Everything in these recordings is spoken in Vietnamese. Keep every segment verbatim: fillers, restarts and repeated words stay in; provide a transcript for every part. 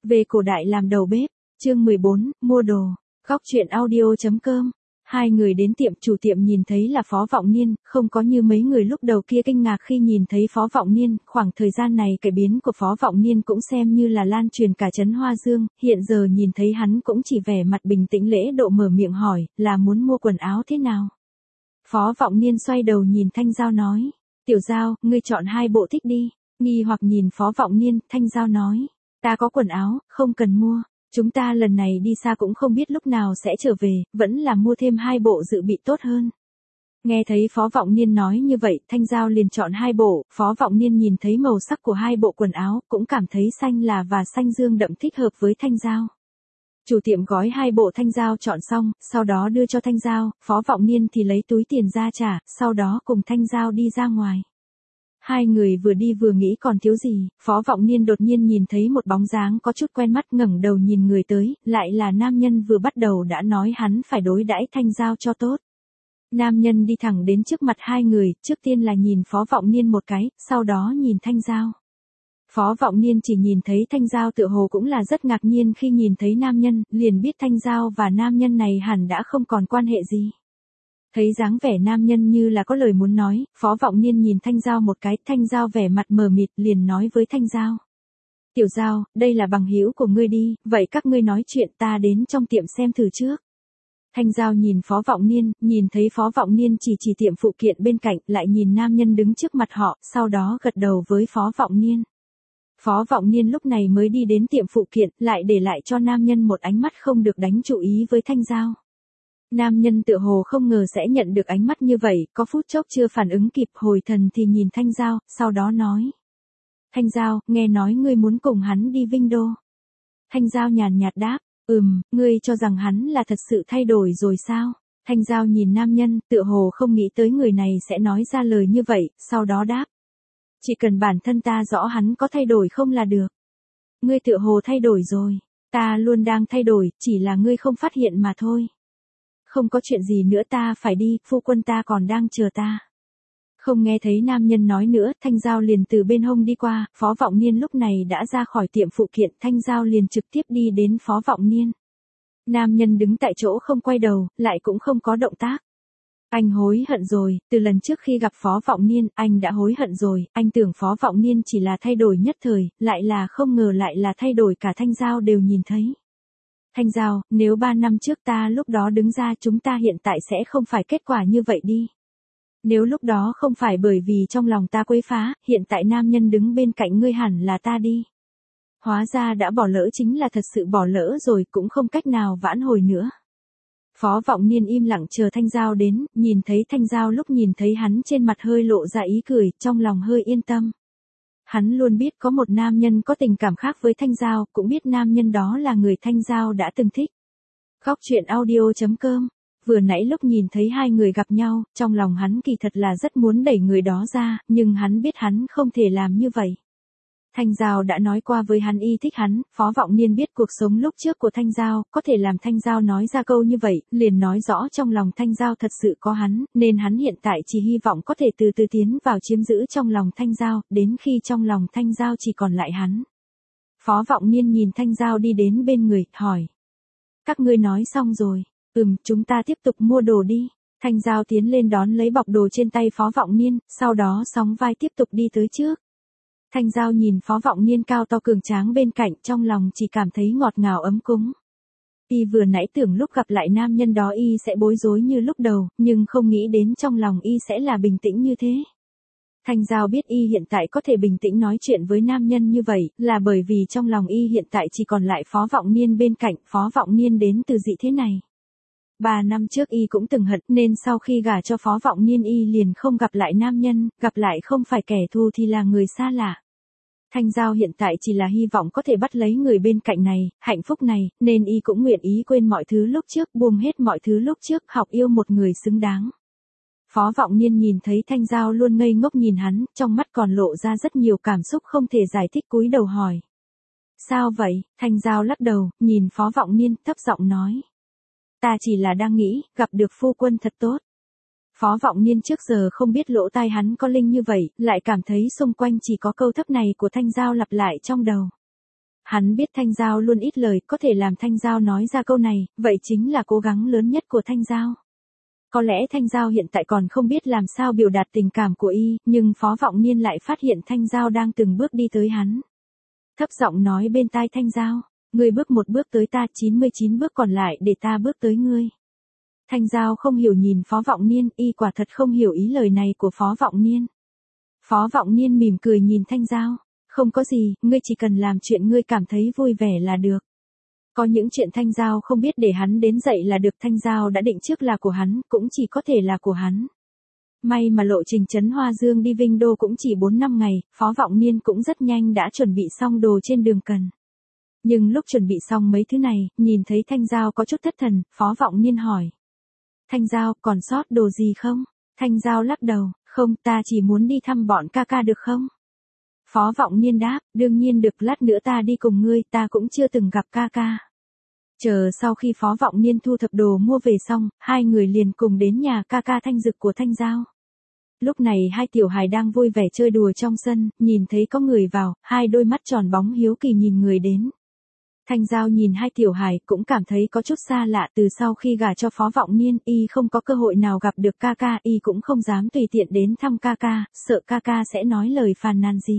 Về cổ đại làm đầu bếp, chương mười bốn, mua đồ, góc truyện audio.com. Hai người đến tiệm, chủ tiệm nhìn thấy là Phó Vọng Niên, không có như mấy người lúc đầu kia kinh ngạc khi nhìn thấy Phó Vọng Niên, khoảng thời gian này cải biến của Phó Vọng Niên cũng xem như là lan truyền cả trấn Hoa Dương, hiện giờ nhìn thấy hắn cũng chỉ vẻ mặt bình tĩnh lễ độ mở miệng hỏi, là muốn mua quần áo thế nào? Phó Vọng Niên xoay đầu nhìn Thanh Giao nói, Tiểu Giao, ngươi chọn hai bộ thích đi, nghi hoặc nhìn Phó Vọng Niên, Thanh Giao nói, ta có quần áo, không cần mua. Chúng ta lần này đi xa cũng không biết lúc nào sẽ trở về, vẫn là mua thêm hai bộ dự bị tốt hơn. Nghe thấy Phó Vọng Niên nói như vậy, Thanh Giao liền chọn hai bộ, Phó Vọng Niên nhìn thấy màu sắc của hai bộ quần áo, cũng cảm thấy xanh là và xanh dương đậm thích hợp với Thanh Giao. Chủ tiệm gói hai bộ Thanh Giao chọn xong, sau đó đưa cho Thanh Giao, Phó Vọng Niên thì lấy túi tiền ra trả, sau đó cùng Thanh Giao đi ra ngoài. Hai người vừa đi vừa nghĩ còn thiếu gì, Phó Vọng Niên đột nhiên nhìn thấy một bóng dáng có chút quen mắt, ngẩng đầu nhìn người tới, lại là nam nhân vừa bắt đầu đã nói hắn phải đối đãi Thanh Giao cho tốt. Nam nhân đi thẳng đến trước mặt hai người, trước tiên là nhìn Phó Vọng Niên một cái, sau đó nhìn Thanh Giao. Phó Vọng Niên chỉ nhìn thấy Thanh Giao tựa hồ cũng là rất ngạc nhiên khi nhìn thấy nam nhân, liền biết Thanh Giao và nam nhân này hẳn đã không còn quan hệ gì. Thấy dáng vẻ nam nhân như là có lời muốn nói, Phó Vọng Niên nhìn Thanh Giao một cái, Thanh Giao vẻ mặt mờ mịt liền nói với Thanh Giao. Tiểu Giao, đây là bằng hữu của ngươi đi, vậy các ngươi nói chuyện, ta đến trong tiệm xem thử trước. Thanh Giao nhìn Phó Vọng Niên, nhìn thấy Phó Vọng Niên chỉ chỉ tiệm phụ kiện bên cạnh, lại nhìn nam nhân đứng trước mặt họ, sau đó gật đầu với Phó Vọng Niên. Phó Vọng Niên lúc này mới đi đến tiệm phụ kiện, lại để lại cho nam nhân một ánh mắt không được đánh chú ý với Thanh Giao. Nam nhân tựa hồ không ngờ sẽ nhận được ánh mắt như vậy, có phút chốc chưa phản ứng kịp, hồi thần thì nhìn Thanh Giao, sau đó nói. Thanh Giao, nghe nói ngươi muốn cùng hắn đi Vinh Đô. Thanh Giao nhàn nhạt đáp, ừm, ngươi cho rằng hắn là thật sự thay đổi rồi sao? Thanh Giao nhìn nam nhân, tựa hồ không nghĩ tới người này sẽ nói ra lời như vậy, sau đó đáp. Chỉ cần bản thân ta rõ hắn có thay đổi không là được. Ngươi tựa hồ thay đổi rồi, ta luôn đang thay đổi, chỉ là ngươi không phát hiện mà thôi. Không có chuyện gì nữa, ta phải đi, phu quân ta còn đang chờ ta. Không nghe thấy nam nhân nói nữa, Thanh Giao liền từ bên hông đi qua, Phó Vọng Niên lúc này đã ra khỏi tiệm phụ kiện, Thanh Giao liền trực tiếp đi đến Phó Vọng Niên. Nam nhân đứng tại chỗ không quay đầu, lại cũng không có động tác. Anh hối hận rồi, từ lần trước khi gặp Phó Vọng Niên, anh đã hối hận rồi, anh tưởng Phó Vọng Niên chỉ là thay đổi nhất thời, lại là không ngờ lại là thay đổi cả Thanh Giao đều nhìn thấy. Thanh Giao, nếu ba năm trước ta lúc đó đứng ra, chúng ta hiện tại sẽ không phải kết quả như vậy đi. Nếu lúc đó không phải bởi vì trong lòng ta quấy phá, hiện tại nam nhân đứng bên cạnh ngươi hẳn là ta đi. Hóa ra đã bỏ lỡ chính là thật sự bỏ lỡ rồi, cũng không cách nào vãn hồi nữa. Phó Vọng Niên im lặng chờ Thanh Giao đến, nhìn thấy Thanh Giao lúc nhìn thấy hắn trên mặt hơi lộ ra ý cười, trong lòng hơi yên tâm. Hắn luôn biết có một nam nhân có tình cảm khác với Thanh Giao, cũng biết nam nhân đó là người Thanh Giao đã từng thích. Góc truyện audio.com. Vừa nãy lúc nhìn thấy hai người gặp nhau, trong lòng hắn kỳ thật là rất muốn đẩy người đó ra, nhưng hắn biết hắn không thể làm như vậy. Thanh Giao đã nói qua với hắn y thích hắn, Phó Vọng Niên biết cuộc sống lúc trước của Thanh Giao, có thể làm Thanh Giao nói ra câu như vậy, liền nói rõ trong lòng Thanh Giao thật sự có hắn, nên hắn hiện tại chỉ hy vọng có thể từ từ tiến vào chiếm giữ trong lòng Thanh Giao, đến khi trong lòng Thanh Giao chỉ còn lại hắn. Phó Vọng Niên nhìn Thanh Giao đi đến bên người, hỏi. Các ngươi nói xong rồi, ừm, chúng ta tiếp tục mua đồ đi. Thanh Giao tiến lên đón lấy bọc đồ trên tay Phó Vọng Niên, sau đó sóng vai tiếp tục đi tới trước. Thanh Giao nhìn Phó Vọng Niên cao to cường tráng bên cạnh, trong lòng chỉ cảm thấy ngọt ngào ấm cúng. Y vừa nãy tưởng lúc gặp lại nam nhân đó y sẽ bối rối như lúc đầu, nhưng không nghĩ đến trong lòng y sẽ là bình tĩnh như thế. Thanh Giao biết y hiện tại có thể bình tĩnh nói chuyện với nam nhân như vậy, là bởi vì trong lòng y hiện tại chỉ còn lại Phó Vọng Niên bên cạnh, Phó Vọng Niên đến từ dị thế này. Ba năm trước y cũng từng hận, nên sau khi gả cho Phó Vọng Niên y liền không gặp lại nam nhân, gặp lại không phải kẻ thù thì là người xa lạ. Thanh Giao hiện tại chỉ là hy vọng có thể bắt lấy người bên cạnh này, hạnh phúc này, nên y cũng nguyện ý quên mọi thứ lúc trước, buông hết mọi thứ lúc trước, học yêu một người xứng đáng. Phó Vọng Niên nhìn thấy Thanh Giao luôn ngây ngốc nhìn hắn, trong mắt còn lộ ra rất nhiều cảm xúc không thể giải thích, cúi đầu hỏi. Sao vậy? Thanh Giao lắc đầu, nhìn Phó Vọng Niên, thấp giọng nói. Ta chỉ là đang nghĩ, gặp được phu quân thật tốt. Phó Vọng Niên trước giờ không biết lỗ tai hắn có linh như vậy, lại cảm thấy xung quanh chỉ có câu thấp này của Thanh Giao lặp lại trong đầu. Hắn biết Thanh Giao luôn ít lời, có thể làm Thanh Giao nói ra câu này, vậy chính là cố gắng lớn nhất của Thanh Giao. Có lẽ Thanh Giao hiện tại còn không biết làm sao biểu đạt tình cảm của y, nhưng Phó Vọng Niên lại phát hiện Thanh Giao đang từng bước đi tới hắn. Thấp giọng nói bên tai Thanh Giao, ngươi bước một bước tới ta, chín mươi chín bước còn lại để ta bước tới ngươi. Thanh Giao không hiểu nhìn Phó Vọng Niên, y quả thật không hiểu ý lời này của Phó Vọng Niên. Phó Vọng Niên mỉm cười nhìn Thanh Giao, không có gì, ngươi chỉ cần làm chuyện ngươi cảm thấy vui vẻ là được. Có những chuyện Thanh Giao không biết để hắn đến dậy là được, Thanh Giao đã định trước là của hắn, cũng chỉ có thể là của hắn. May mà lộ trình trấn Hoa Dương đi Vinh Đô cũng chỉ bốn năm ngày, Phó Vọng Niên cũng rất nhanh đã chuẩn bị xong đồ trên đường cần. Nhưng lúc chuẩn bị xong mấy thứ này, nhìn thấy Thanh Giao có chút thất thần, Phó Vọng Niên hỏi. Thanh Giao, còn sót đồ gì không? Thanh Giao lắc đầu, không, ta chỉ muốn đi thăm bọn ca ca được không? Phó Vọng Niên đáp, đương nhiên được, lát nữa ta đi cùng ngươi, ta cũng chưa từng gặp ca ca. Chờ sau khi Phó Vọng Niên thu thập đồ mua về xong, hai người liền cùng đến nhà ca ca Thanh Dực của Thanh Giao. Lúc này hai tiểu hài đang vui vẻ chơi đùa trong sân, nhìn thấy có người vào, hai đôi mắt tròn bóng hiếu kỳ nhìn người đến. Thanh Giao nhìn hai tiểu hài cũng cảm thấy có chút xa lạ, từ sau khi gả cho Phó Vọng Niên, y không có cơ hội nào gặp được ca ca, y cũng không dám tùy tiện đến thăm ca ca, sợ ca ca sẽ nói lời phàn nàn gì.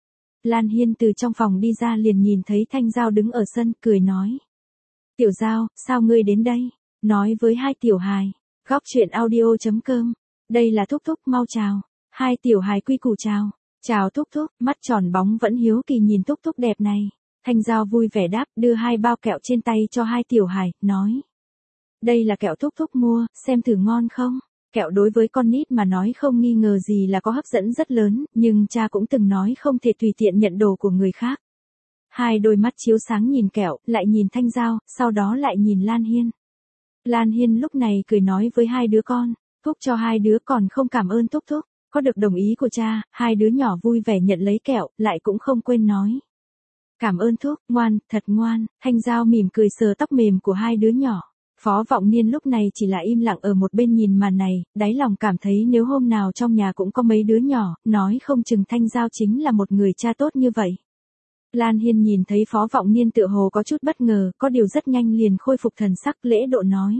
Lan Hiên từ trong phòng đi ra liền nhìn thấy Thanh Giao đứng ở sân, cười nói. Tiểu Giao, sao ngươi đến đây? Nói với hai tiểu hài. Góc truyện audio chấm com. Đây là Thúc Thúc, mau chào. Hai tiểu hài quy củ chào. Chào Thúc Thúc, mắt tròn bóng vẫn hiếu kỳ nhìn Thúc Thúc đẹp này. Thanh Giao vui vẻ đáp, đưa hai bao kẹo trên tay cho hai tiểu hài, nói. Đây là kẹo Thúc Thúc mua, xem thử ngon không? Kẹo đối với con nít mà nói không nghi ngờ gì là có hấp dẫn rất lớn, nhưng cha cũng từng nói không thể tùy tiện nhận đồ của người khác. Hai đôi mắt chiếu sáng nhìn kẹo, lại nhìn Thanh Giao, sau đó lại nhìn Lan Hiên. Lan Hiên lúc này cười nói với hai đứa con, Thúc cho hai đứa còn không cảm ơn Thúc Thúc, có được đồng ý của cha, hai đứa nhỏ vui vẻ nhận lấy kẹo, lại cũng không quên nói. Cảm ơn Thúc, ngoan, thật ngoan. Thanh Giao mỉm cười sờ tóc mềm của hai đứa nhỏ. Phó Vọng Niên lúc này chỉ là im lặng ở một bên nhìn màn này, đáy lòng cảm thấy nếu hôm nào trong nhà cũng có mấy đứa nhỏ, nói không chừng Thanh Giao chính là một người cha tốt như vậy. Lan Hiên nhìn thấy Phó Vọng Niên tựa hồ có chút bất ngờ, có điều rất nhanh liền khôi phục thần sắc, lễ độ nói.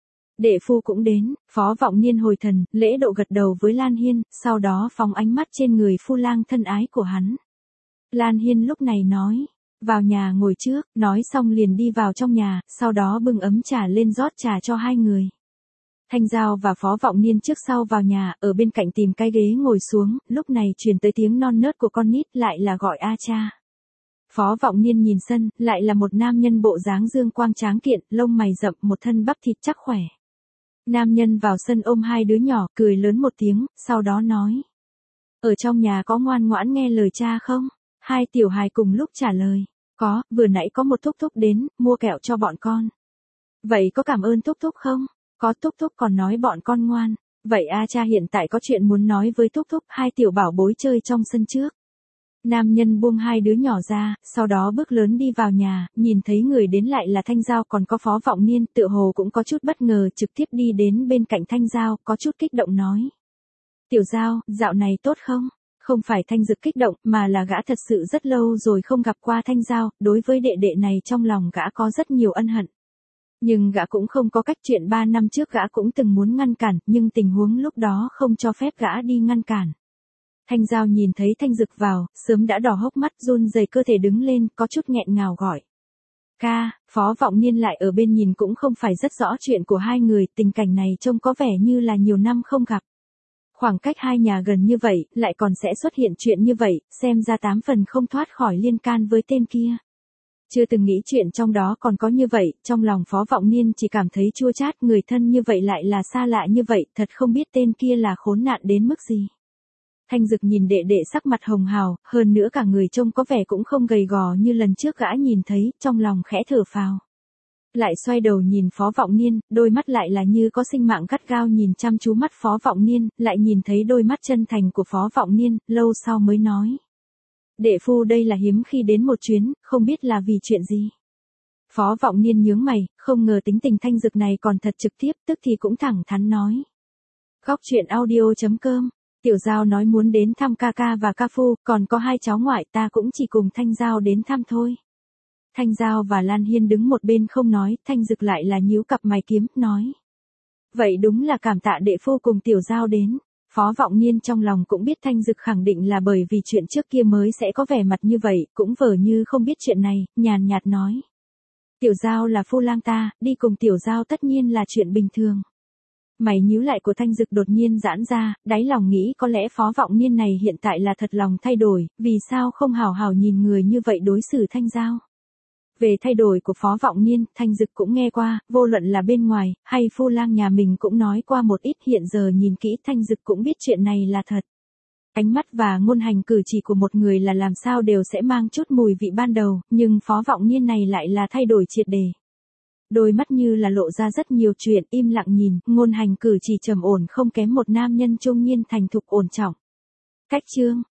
Đệ phu cũng đến. Phó Vọng Niên hồi thần, lễ độ gật đầu với Lan Hiên, sau đó phóng ánh mắt trên người phu lang thân ái của hắn. Lan Hiên lúc này nói, vào nhà ngồi trước, nói xong liền đi vào trong nhà, sau đó bưng ấm trà lên rót trà cho hai người. Thanh Giao và Phó Vọng Niên trước sau vào nhà, ở bên cạnh tìm cái ghế ngồi xuống, lúc này truyền tới tiếng non nớt của con nít, lại là gọi a cha. Phó Vọng Niên nhìn sân, lại là một nam nhân bộ dáng dương quang tráng kiện, lông mày rậm, một thân bắp thịt chắc khỏe. Nam nhân vào sân ôm hai đứa nhỏ, cười lớn một tiếng, sau đó nói. Ở trong nhà có ngoan ngoãn nghe lời cha không? Hai tiểu hài cùng lúc trả lời. Có, vừa nãy có một Thúc Thúc đến, mua kẹo cho bọn con. Vậy có cảm ơn Thúc Thúc không? Có, Thúc Thúc còn nói bọn con ngoan. Vậy a cha hiện tại có chuyện muốn nói với Thúc Thúc, hai tiểu bảo bối chơi trong sân trước. Nam nhân buông hai đứa nhỏ ra, sau đó bước lớn đi vào nhà, nhìn thấy người đến lại là Thanh Giao còn có Phó Vọng Niên, tựa hồ cũng có chút bất ngờ, trực tiếp đi đến bên cạnh Thanh Giao, có chút kích động nói. Tiểu Giao, dạo này tốt không? Không phải Thanh Dực kích động, mà là gã thật sự rất lâu rồi không gặp qua Thanh Giao, đối với đệ đệ này trong lòng gã có rất nhiều ân hận. Nhưng gã cũng không có cách, chuyện ba năm trước gã cũng từng muốn ngăn cản, nhưng tình huống lúc đó không cho phép gã đi ngăn cản. Thanh Giao nhìn thấy Thanh Dực vào, sớm đã đỏ hốc mắt, run rẩy cơ thể đứng lên, có chút nghẹn ngào gọi. Ca. Phó Vọng Niên lại ở bên nhìn cũng không phải rất rõ chuyện của hai người, tình cảnh này trông có vẻ như là nhiều năm không gặp. Khoảng cách hai nhà gần như vậy, lại còn sẽ xuất hiện chuyện như vậy, xem ra tám phần không thoát khỏi liên can với tên kia. Chưa từng nghĩ chuyện trong đó còn có như vậy, trong lòng Phó Vọng Niên chỉ cảm thấy chua chát, người thân như vậy lại là xa lạ như vậy, thật không biết tên kia là khốn nạn đến mức gì. Thanh Dực nhìn đệ đệ sắc mặt hồng hào, hơn nữa cả người trông có vẻ cũng không gầy gò như lần trước gã nhìn thấy, trong lòng khẽ thở phào. Lại xoay đầu nhìn Phó Vọng Niên, đôi mắt lại là như có sinh mạng gắt gao nhìn chăm chú mắt Phó Vọng Niên, lại nhìn thấy đôi mắt chân thành của Phó Vọng Niên, lâu sau mới nói. Đệ phu đây là hiếm khi đến một chuyến, không biết là vì chuyện gì. Phó Vọng Niên nhướng mày, không ngờ tính tình Thanh Dực này còn thật trực tiếp, tức thì cũng thẳng thắn nói. Góc truyện audio chấm com. Tiểu Giao nói muốn đến thăm ca ca và ca phu, còn có hai cháu ngoại, ta cũng chỉ cùng Thanh Giao đến thăm thôi. Thanh Giao và Lan Hiên đứng một bên không nói, Thanh Dực lại là nhíu cặp mày kiếm, nói. Vậy đúng là cảm tạ đệ phu cùng Tiểu Giao đến. Phó Vọng Niên trong lòng cũng biết Thanh Dực khẳng định là bởi vì chuyện trước kia mới sẽ có vẻ mặt như vậy, cũng vờ như không biết chuyện này, nhàn nhạt nói. Tiểu Giao là phu lang ta, đi cùng Tiểu Giao tất nhiên là chuyện bình thường. Mày nhíu lại của Thanh Dực đột nhiên giãn ra, đáy lòng nghĩ có lẽ Phó Vọng Niên này hiện tại là thật lòng thay đổi, vì sao không hào hào nhìn người như vậy đối xử Thanh Giao. Về thay đổi của Phó Vọng Niên, Thanh Dực cũng nghe qua, vô luận là bên ngoài, hay phu lang nhà mình cũng nói qua một ít, hiện giờ nhìn kỹ Thanh Dực cũng biết chuyện này là thật. Ánh mắt và ngôn hành cử chỉ của một người là làm sao đều sẽ mang chút mùi vị ban đầu, nhưng Phó Vọng Niên này lại là thay đổi triệt để. Đôi mắt như là lộ ra rất nhiều chuyện, im lặng nhìn, ngôn hành cử chỉ trầm ổn không kém một nam nhân trung niên thành thục ổn trọng. Cách chương